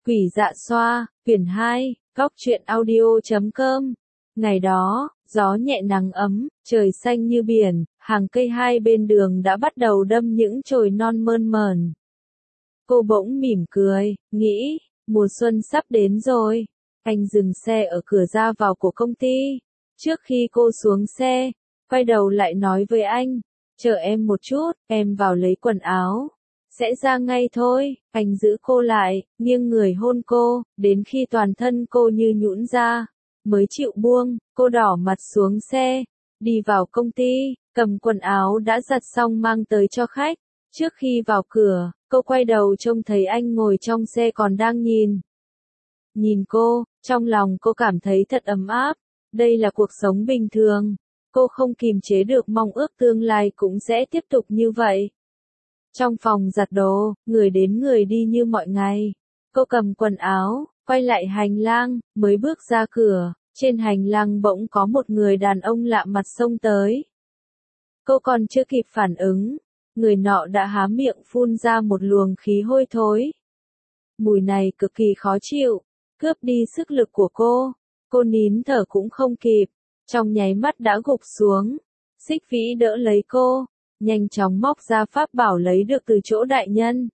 Quỷ dạ xoa, quyển 2, góc truyện audio.com. Ngày đó, gió nhẹ nắng ấm, trời xanh như biển, hàng cây hai bên đường đã bắt đầu đâm những chồi non mơn mởn. Cô bỗng mỉm cười, nghĩ, mùa xuân sắp đến rồi. Anh dừng xe ở cửa ra vào của công ty. Trước khi cô xuống xe, quay đầu lại nói với anh, chờ em một chút, em vào lấy quần áo. Sẽ ra ngay thôi. Anh giữ cô lại, nghiêng người hôn cô, đến khi toàn thân cô như nhũn ra, mới chịu buông. Cô đỏ mặt xuống xe, đi vào công ty, cầm quần áo đã giặt xong mang tới cho khách. Trước khi vào cửa, cô quay đầu trông thấy anh ngồi trong xe còn đang nhìn cô, trong lòng cô cảm thấy thật ấm áp. Đây là cuộc sống bình thường. Cô không kìm chế được mong ước tương lai cũng sẽ tiếp tục như vậy. Trong phòng giặt đồ, người đến người đi như mọi ngày. Cô cầm quần áo, quay lại hành lang, mới bước ra cửa. Trên hành lang bỗng có một người đàn ông lạ mặt xông tới. Cô còn chưa kịp phản ứng, người nọ đã há miệng phun ra một luồng khí hôi thối. Mùi này cực kỳ khó chịu, cướp đi sức lực của cô. Cô nín thở cũng không kịp, trong nháy mắt đã gục xuống. Xích Vĩ đỡ lấy cô, nhanh chóng móc ra pháp bảo lấy được từ chỗ đại nhân.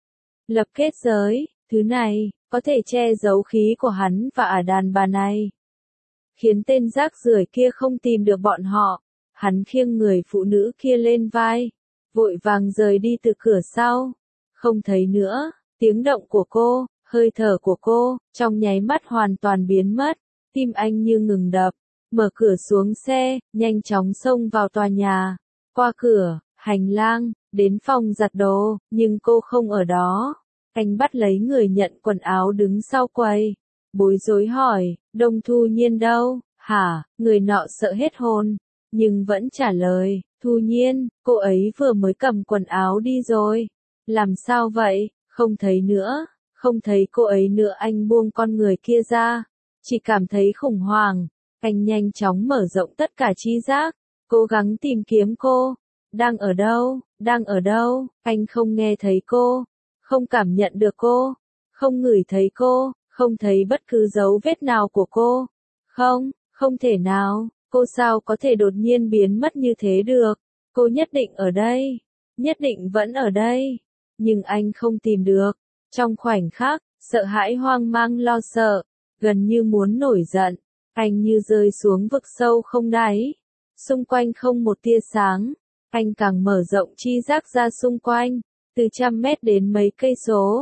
Lập kết giới, thứ này, có thể che giấu khí của hắn và đàn bà này. Khiến tên rác rưởi kia không tìm được bọn họ. Hắn khiêng người phụ nữ kia lên vai, vội vàng rời đi từ cửa sau. Không thấy nữa, tiếng động của cô, hơi thở của cô, trong nháy mắt hoàn toàn biến mất. Tim anh như ngừng đập, mở cửa xuống xe, nhanh chóng xông vào tòa nhà. Qua cửa, hành lang, đến phòng giặt đồ, nhưng cô không ở đó. Anh bắt lấy người nhận quần áo đứng sau quầy, bối rối hỏi, Đông Thu Nhiên đâu, hả? Người nọ sợ hết hồn, nhưng vẫn trả lời, Thu Nhiên, cô ấy vừa mới cầm quần áo đi rồi. Làm sao vậy? Không thấy nữa, không thấy cô ấy nữa. Anh buông con người kia ra, chỉ cảm thấy khủng hoảng. Anh nhanh chóng mở rộng tất cả tri giác, cố gắng tìm kiếm cô. Đang ở đâu? Đang ở đâu? Anh không nghe thấy cô, không cảm nhận được cô, không ngửi thấy cô, không thấy bất cứ dấu vết nào của cô. Không, không thể nào, cô sao có thể đột nhiên biến mất như thế được? Cô nhất định ở đây, nhất định vẫn ở đây. Nhưng anh không tìm được. Trong khoảnh khắc, sợ hãi hoang mang lo sợ, gần như muốn nổi giận. Anh như rơi xuống vực sâu không đáy. Xung quanh không một tia sáng. Anh càng mở rộng tri giác ra xung quanh, từ 100 mét đến mấy cây số.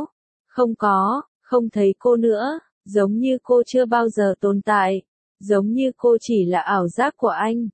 Không thấy cô nữa, giống như cô chưa bao giờ tồn tại, giống như cô chỉ là ảo giác của anh.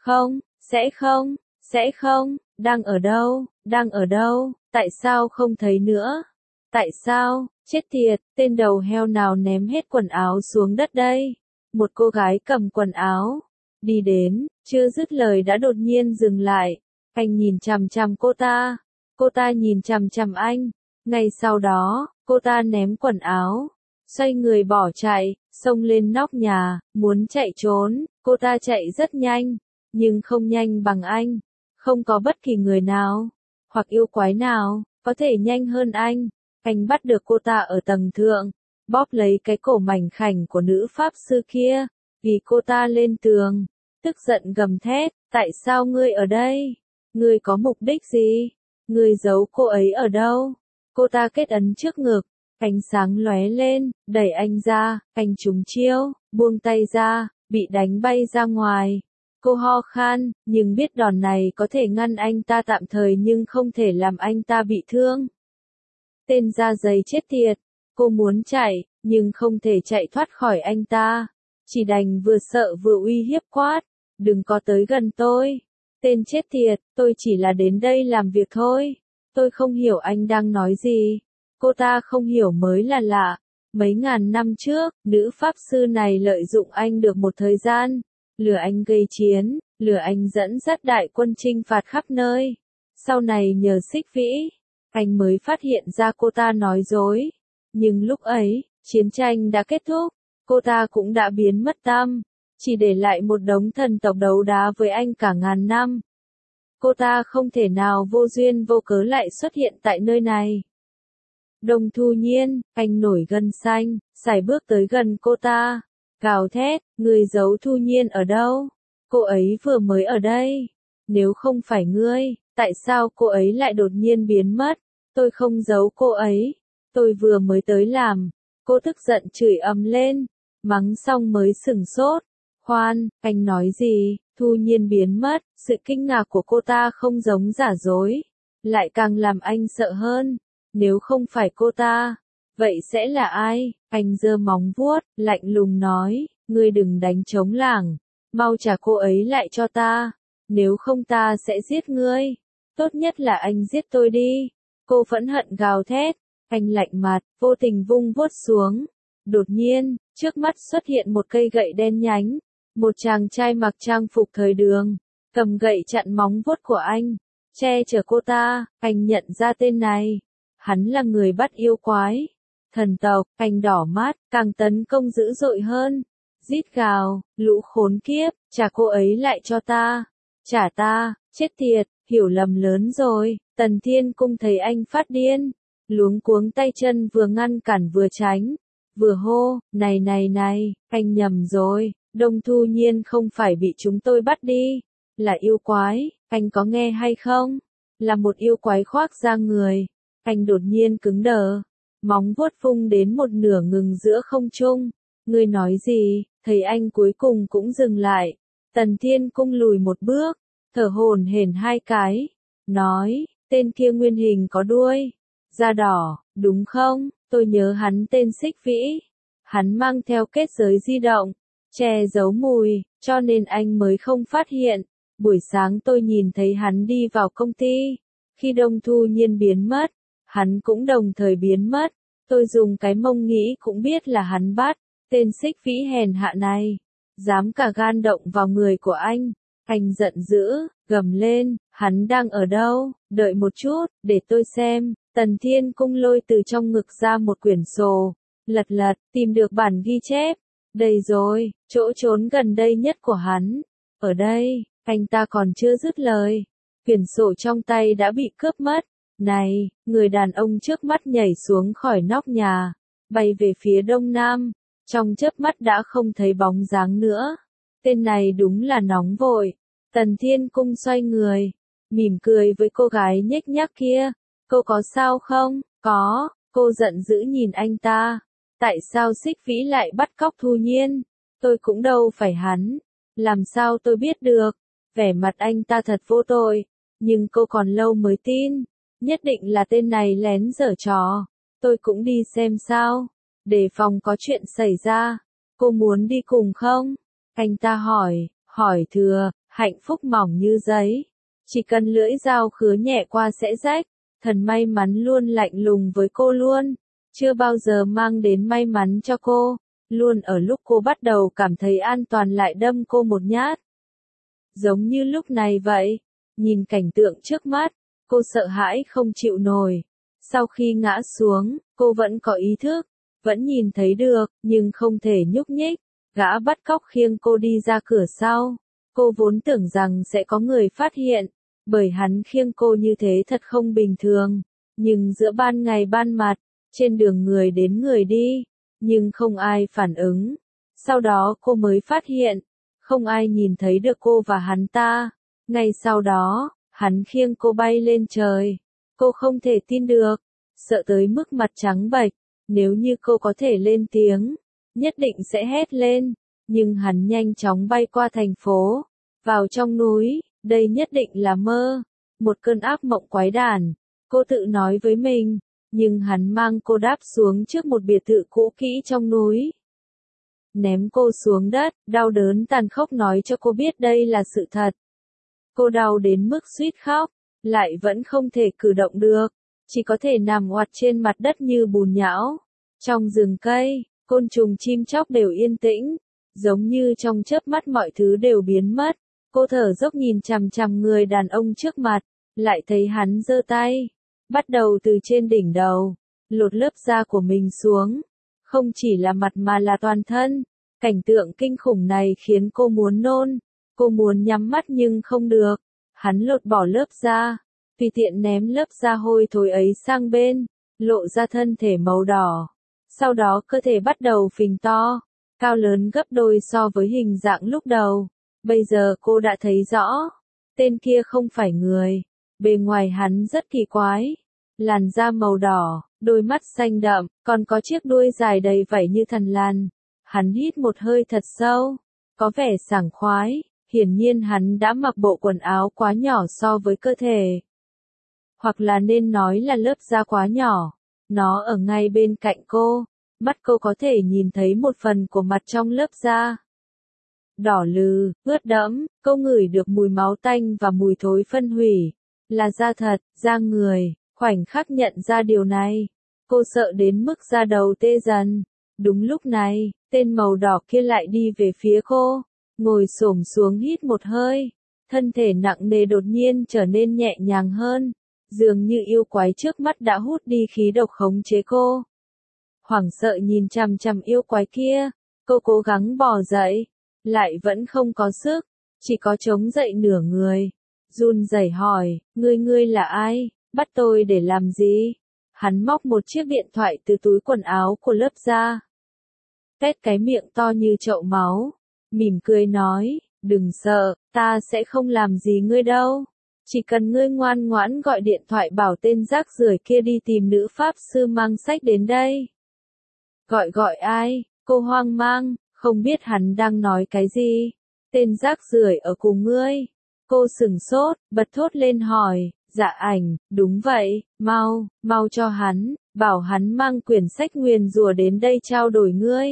Sẽ không, đang ở đâu, tại sao không thấy nữa? Tại sao, chết tiệt, tên đầu heo nào ném hết quần áo xuống đất đây? Một cô gái cầm quần áo, đi đến, chưa dứt lời đã đột nhiên dừng lại. Anh nhìn chằm chằm cô ta nhìn chằm chằm anh. Ngay sau đó, cô ta ném quần áo, xoay người bỏ chạy, xông lên nóc nhà, muốn chạy trốn. Cô ta chạy rất nhanh, nhưng không nhanh bằng anh. Không có bất kỳ người nào, hoặc yêu quái nào, có thể nhanh hơn anh. Anh bắt được cô ta ở tầng thượng, bóp lấy cái cổ mảnh khảnh của nữ pháp sư kia, vì cô ta lên tường, tức giận gầm thét, tại sao ngươi ở đây? Ngươi có mục đích gì? Ngươi giấu cô ấy ở đâu? Cô ta kết ấn trước ngực, ánh sáng lóe lên, đẩy anh ra, anh trúng chiêu, buông tay ra, bị đánh bay ra ngoài. Cô ho khan, nhưng biết đòn này có thể ngăn anh ta tạm thời nhưng không thể làm anh ta bị thương. Tên da giày chết tiệt, cô muốn chạy, nhưng không thể chạy thoát khỏi anh ta. Chỉ đành vừa sợ vừa uy hiếp quát, đừng có tới gần tôi. Tên chết tiệt, tôi chỉ là đến đây làm việc thôi. Tôi không hiểu anh đang nói gì. Cô ta không hiểu mới là lạ. Mấy ngàn năm trước, nữ pháp sư này lợi dụng anh được một thời gian. Lừa anh gây chiến, lừa anh dẫn dắt đại quân chinh phạt khắp nơi. Sau này nhờ Xích Vĩ, anh mới phát hiện ra cô ta nói dối. Nhưng lúc ấy, chiến tranh đã kết thúc, cô ta cũng đã biến mất tăm, chỉ để lại một đống thần tộc đấu đá với anh cả ngàn năm. Cô ta không thể nào vô duyên vô cớ lại xuất hiện tại nơi này. Đông Thu Nhiên, anh nổi gân xanh, sải bước tới gần cô ta, gào thét, người giấu Thu Nhiên ở đâu? Cô ấy vừa mới ở đây. Nếu không phải ngươi, tại sao cô ấy lại đột nhiên biến mất? Tôi không giấu cô ấy. Tôi vừa mới tới làm. Cô tức giận chửi ầm lên. Mắng xong mới sửng sốt. Khoan, anh nói gì? Thu Nhiên biến mất. Sự kinh ngạc của cô ta không giống giả dối. Lại càng làm anh sợ hơn. Nếu không phải cô ta, vậy sẽ là ai? Anh giơ móng vuốt, lạnh lùng nói. Ngươi đừng đánh trống lảng. Mau trả cô ấy lại cho ta. Nếu không ta sẽ giết ngươi. Tốt nhất là anh giết tôi đi. Cô phẫn hận gào thét. Anh lạnh mặt, vô tình vung vuốt xuống. Đột nhiên, trước mắt xuất hiện một cây gậy đen nhánh. Một chàng trai mặc trang phục thời đường. Cầm gậy chặn móng vuốt của anh. Che chở cô ta. Anh nhận ra tên này. Hắn là người bắt yêu quái. Thần tộc. Anh đỏ mắt, càng tấn công dữ dội hơn. Rít gào, lũ khốn kiếp, trả cô ấy lại cho ta. Trả ta, chết tiệt, hiểu lầm lớn rồi. Tần Thiên Cung thấy anh phát điên, luống cuống tay chân vừa ngăn cản vừa tránh, vừa hô, này, anh nhầm rồi, Đông Thu Nhiên không phải bị chúng tôi bắt đi, là yêu quái, anh có nghe hay không? Là một yêu quái khoác da người. Anh đột nhiên cứng đờ, móng vuốt vung đến một nửa ngừng giữa không trung. Ngươi nói gì? Thấy anh cuối cùng cũng dừng lại. Tần Thiên Cung lùi một bước, thở hổn hển hai cái, nói, tên kia nguyên hình có đuôi, da đỏ, đúng không? Tôi nhớ hắn tên Xích Vĩ. Hắn mang theo kết giới di động, che giấu mùi, cho nên anh mới không phát hiện. Buổi sáng tôi nhìn thấy hắn đi vào công ty. Khi Đông Thu Nhiên biến mất, hắn cũng đồng thời biến mất. Tôi dùng cái mông nghĩ cũng biết là hắn bắt. Tên Xích Vĩ hèn hạ này, dám cả gan động vào người của anh. Anh giận dữ, gầm lên, hắn đang ở đâu? Đợi một chút, để tôi xem. Tần Thiên Cung lôi từ trong ngực ra một quyển sổ, lật, tìm được bản ghi chép. Đây rồi, chỗ trốn gần đây nhất của hắn. Ở đây, anh ta còn chưa dứt lời. Quyển sổ trong tay đã bị cướp mất. Này, người đàn ông trước mắt nhảy xuống khỏi nóc nhà, bay về phía đông nam. Trong chớp mắt đã không thấy bóng dáng nữa. Tên này đúng là nóng vội. Tần Thiên Cung xoay người, mỉm cười với cô gái nhếch nhác kia. Cô có sao không? Có. Cô giận dữ nhìn anh ta. Tại sao Xích Vĩ lại bắt cóc Thu Nhiên? Tôi cũng đâu phải hắn. Làm sao tôi biết được? Vẻ mặt anh ta thật vô tội. Nhưng cô còn lâu mới tin. Nhất định là tên này lén giở trò. Tôi cũng đi xem sao. Đề phòng có chuyện xảy ra. Cô muốn đi cùng không? Anh ta hỏi thừa, hạnh phúc mỏng như giấy. Chỉ cần lưỡi dao khứa nhẹ qua sẽ rách. Thần may mắn luôn lạnh lùng với cô luôn. Chưa bao giờ mang đến may mắn cho cô. Luôn ở lúc cô bắt đầu cảm thấy an toàn lại đâm cô một nhát. Giống như lúc này vậy. Nhìn cảnh tượng trước mắt, cô sợ hãi không chịu nổi. Sau khi ngã xuống, cô vẫn có ý thức. Vẫn nhìn thấy được, nhưng không thể nhúc nhích. Gã bắt cóc khiêng cô đi ra cửa sau. Cô vốn tưởng rằng sẽ có người phát hiện, bởi hắn khiêng cô như thế thật không bình thường. Nhưng giữa ban ngày ban mặt, trên đường người đến người đi, nhưng không ai phản ứng. Sau đó cô mới phát hiện, không ai nhìn thấy được cô và hắn ta. Ngay sau đó, hắn khiêng cô bay lên trời. Cô không thể tin được, sợ tới mức mặt trắng bệch. Nếu như cô có thể lên tiếng, nhất định sẽ hét lên. Nhưng hắn nhanh chóng bay qua thành phố, vào trong núi. Đây nhất định là mơ, một cơn ác mộng quái đản. Cô tự nói với mình, nhưng hắn mang cô đáp xuống trước một biệt thự cũ kỹ trong núi. Ném cô xuống đất, đau đớn tàn khốc nói cho cô biết đây là sự thật. Cô đau đến mức suýt khóc, lại vẫn không thể cử động được. Chỉ có thể nằm oặt trên mặt đất như bùn nhão. Trong rừng cây, côn trùng chim chóc đều yên tĩnh. Giống như trong chớp mắt mọi thứ đều biến mất. Cô thở dốc nhìn chằm chằm người đàn ông trước mặt. Lại thấy hắn giơ tay. Bắt đầu từ trên đỉnh đầu. Lột lớp da của mình xuống. Không chỉ là mặt mà là toàn thân. Cảnh tượng kinh khủng này khiến cô muốn nôn. Cô muốn nhắm mắt nhưng không được. Hắn lột bỏ lớp da. Tùy tiện ném lớp da hôi thối ấy sang bên. lộ ra thân thể màu đỏ. Sau đó cơ thể bắt đầu phình to, cao lớn gấp đôi so với hình dạng lúc đầu. Bây giờ cô đã thấy rõ, tên kia không phải người. Bề ngoài hắn rất kỳ quái. Làn da màu đỏ, đôi mắt xanh đậm, còn có chiếc đuôi dài đầy vảy như thần lan. Hắn hít một hơi thật sâu, có vẻ sảng khoái. Hiển nhiên hắn đã mặc bộ quần áo quá nhỏ so với cơ thể. Hoặc là nên nói là lớp da quá nhỏ. Nó ở ngay bên cạnh cô. Mắt cô có thể nhìn thấy một phần của mặt trong lớp da. Đỏ lừ, ướt đẫm, cô ngửi được mùi máu tanh và mùi thối phân hủy. Là da thật, da người, khoảnh khắc nhận ra điều này. Cô sợ đến mức da đầu tê dần. Đúng lúc này, tên màu đỏ kia lại đi về phía cô. Ngồi xổm xuống hít một hơi. Thân thể nặng nề đột nhiên trở nên nhẹ nhàng hơn. Dường như yêu quái trước mắt đã hút đi khí độc khống chế cô. Hoảng sợ nhìn chằm chằm yêu quái kia. Cô cố gắng bò dậy. Lại vẫn không có sức. Chỉ có chống dậy nửa người. Run rẩy hỏi, ngươi là ai? Bắt tôi để làm gì? Hắn móc một chiếc điện thoại từ túi quần áo của lớp ra. Tét cái miệng to như chậu máu. Mỉm cười nói, đừng sợ, ta sẽ không làm gì ngươi đâu. Chỉ cần ngươi ngoan ngoãn gọi điện thoại bảo tên rác rưởi kia đi tìm nữ pháp sư mang sách đến đây. Gọi ai? Cô hoang mang, không biết hắn đang nói cái gì. Tên rác rưởi ở cùng ngươi. Cô sửng sốt, bật thốt lên hỏi, Dạ Ảnh, đúng vậy, mau cho hắn, bảo hắn mang quyển sách nguyền rủa đến đây trao đổi ngươi.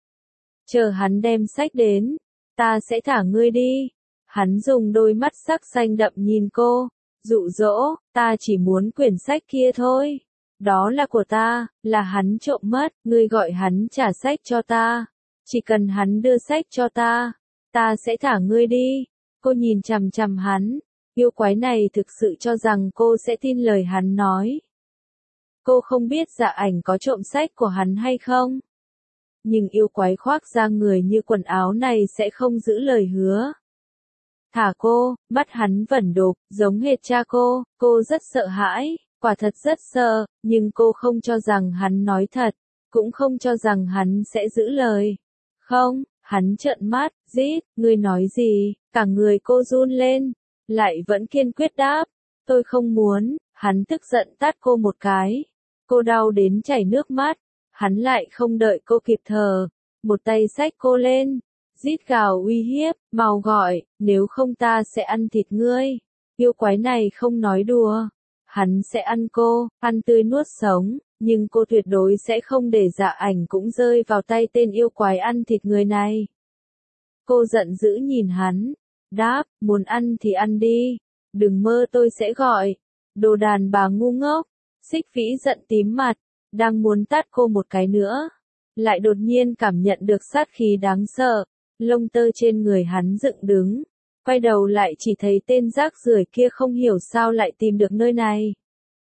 Chờ hắn đem sách đến, ta sẽ thả ngươi đi. Hắn dùng đôi mắt sắc xanh đậm nhìn cô, dụ dỗ, ta chỉ muốn quyển sách kia thôi. Đó là của ta, là hắn trộm mất, ngươi gọi hắn trả sách cho ta. Chỉ cần hắn đưa sách cho ta sẽ thả ngươi đi. Cô nhìn chằm chằm hắn, yêu quái này thực sự cho rằng cô sẽ tin lời hắn nói. Cô không biết Dạ Ảnh có trộm sách của hắn hay không. Nhưng yêu quái khoác da người như quần áo này sẽ không giữ lời hứa. Thả cô, mắt hắn vẩn đục, giống hệt cha cô rất sợ hãi, quả thật rất sợ, nhưng cô không cho rằng hắn nói thật, cũng không cho rằng hắn sẽ giữ lời. Không, hắn trợn mắt, rít, ngươi nói gì, cả người cô run lên, lại vẫn kiên quyết đáp, tôi không muốn, hắn tức giận tát cô một cái. Cô đau đến chảy nước mắt, hắn lại không đợi cô kịp thở, một tay xách cô lên. Rít gào uy hiếp, mau gọi, nếu không ta sẽ ăn thịt ngươi. Yêu quái này không nói đùa. Hắn sẽ ăn cô, ăn tươi nuốt sống, nhưng cô tuyệt đối sẽ không để Dạ Ảnh cũng rơi vào tay tên yêu quái ăn thịt người này. Cô giận dữ nhìn hắn, đáp, muốn ăn thì ăn đi, đừng mơ tôi sẽ gọi. Đồ đàn bà ngu ngốc. Xích Vĩ giận tím mặt, đang muốn tát cô một cái nữa. Lại đột nhiên cảm nhận được sát khí đáng sợ. Lông tơ trên người hắn dựng đứng, quay đầu lại chỉ thấy tên rác rưởi kia không hiểu sao lại tìm được nơi này.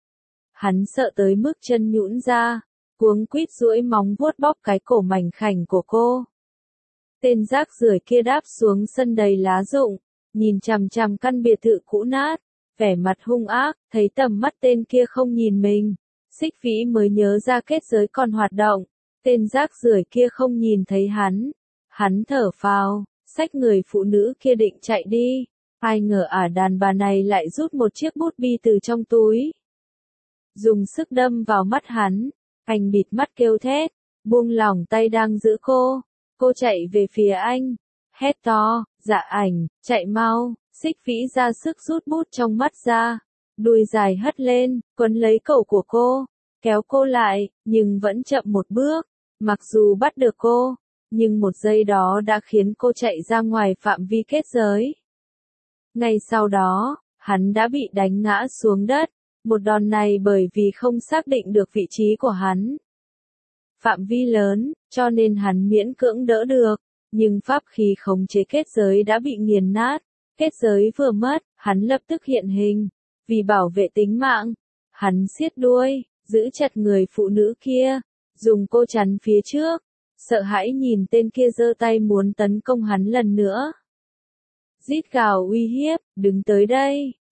Hắn sợ tới mức chân nhũn ra, cuống quýt duỗi móng vuốt bóp cái cổ mảnh khảnh của cô. Tên rác rưởi kia đáp xuống sân đầy lá rụng, nhìn chằm chằm căn biệt thự cũ nát, vẻ mặt hung ác, thấy tầm mắt tên kia không nhìn mình. Xích Vĩ mới nhớ ra kết giới còn hoạt động, tên rác rưởi kia không nhìn thấy hắn. Hắn thở phào, xách người phụ nữ kia định chạy đi. Ai ngờ đàn bà này lại rút một chiếc bút bi từ trong túi. Dùng sức đâm vào mắt hắn. Anh bịt mắt kêu thét, buông lỏng tay đang giữ cô. Cô chạy về phía anh. Hét to, Dạ Ảnh, chạy mau. Xích Vĩ ra sức rút bút trong mắt ra. Đuôi dài hất lên, quấn lấy cổ của cô. Kéo cô lại, nhưng vẫn chậm một bước. Mặc dù bắt được cô, nhưng một giây đó đã khiến cô chạy ra ngoài phạm vi kết giới. Ngay sau đó, hắn đã bị đánh ngã xuống đất. Một đòn này bởi vì không xác định được vị trí của hắn. Phạm vi lớn, cho nên hắn miễn cưỡng đỡ được. Nhưng pháp khí khống chế kết giới đã bị nghiền nát. Kết giới vừa mất, hắn lập tức hiện hình. Vì bảo vệ tính mạng, hắn siết đuôi, giữ chặt người phụ nữ kia, dùng cô chắn phía trước. Sợ hãi nhìn tên kia giơ tay muốn tấn công hắn lần nữa. Rít gào uy hiếp, đứng tới đây,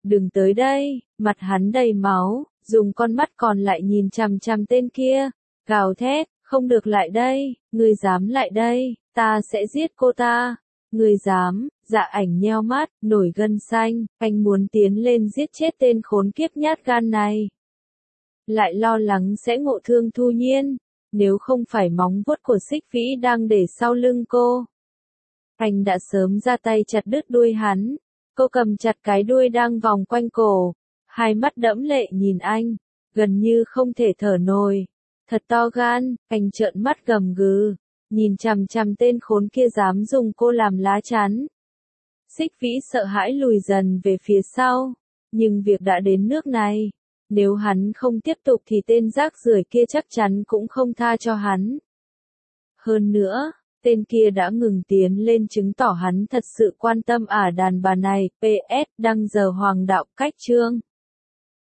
Đừng tới đây, mặt hắn đầy máu, dùng con mắt còn lại nhìn chằm chằm tên kia, gào thét, không được lại đây, ngươi dám lại đây, ta sẽ giết cô ta. Ngươi dám, Dạ Ảnh nheo mắt, nổi gân xanh, anh muốn tiến lên giết chết tên khốn kiếp nhát gan này. Lại lo lắng sẽ ngộ thương Thu Nhiên, nếu không phải móng vuốt của Xích Vĩ đang để sau lưng cô. Anh đã sớm ra tay chặt đứt đuôi hắn, cô cầm chặt cái đuôi đang vòng quanh cổ, hai mắt đẫm lệ nhìn anh, gần như không thể thở nổi. Thật to gan, anh trợn mắt gầm gừ, nhìn chằm chằm tên khốn kia dám dùng cô làm lá chắn. Xích Vĩ sợ hãi lùi dần về phía sau, nhưng việc đã đến nước này, nếu hắn không tiếp tục thì tên rác rưởi kia chắc chắn cũng không tha cho hắn. Hơn nữa, tên kia đã ngừng tiến lên chứng tỏ hắn thật sự quan tâm đàn bà này. PS, đăng giờ hoàng đạo cách chương.